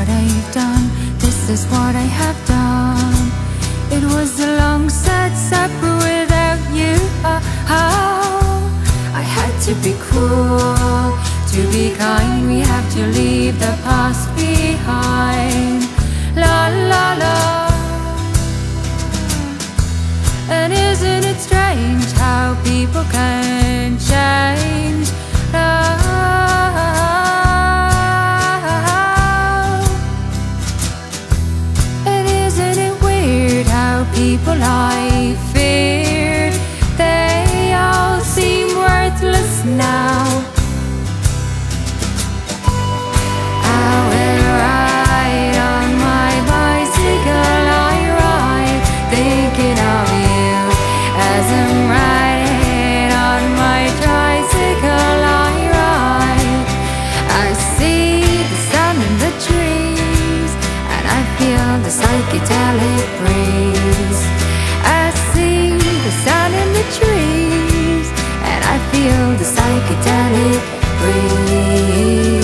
what I've done, this is what I have done. It was a long sad supper without you. I had to be cruel, to be kind. We have to leave the past behind. La la la. And isn't it strange how people can change? And isn't it weird how people I feared, they all seem worthless now? I will ride on my bicycle, I ride thinking of you. As I'm riding on my tricycle, I ride. I see the sun in the trees, and I feel the psychedelic breeze. I see the sun in the trees, and I feel the psychedelic breeze.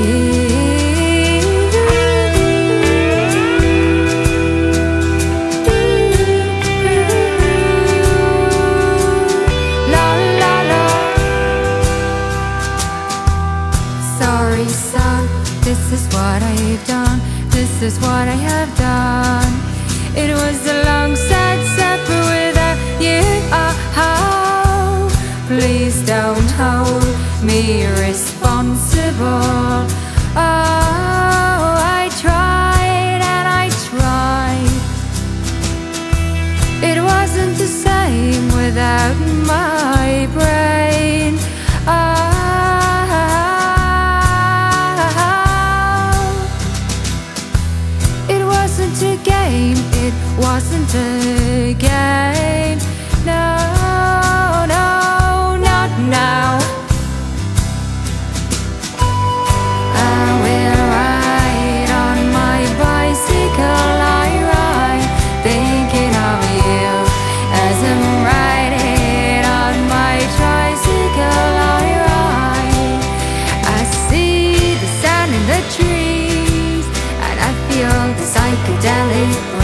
Sorry, son, this is what I've done, this is what I have done. It was a long sad supper without you. Please don't hold me responsible. I tried and I tried. It wasn't the same without my brain. It wasn't a game, it wasn't a game. No, no, not now. I will ride on my bicycle, I ride thinking of you. As I'm riding on my tricycle, I ride. I see the sun in the trees, and I feel the psychedelic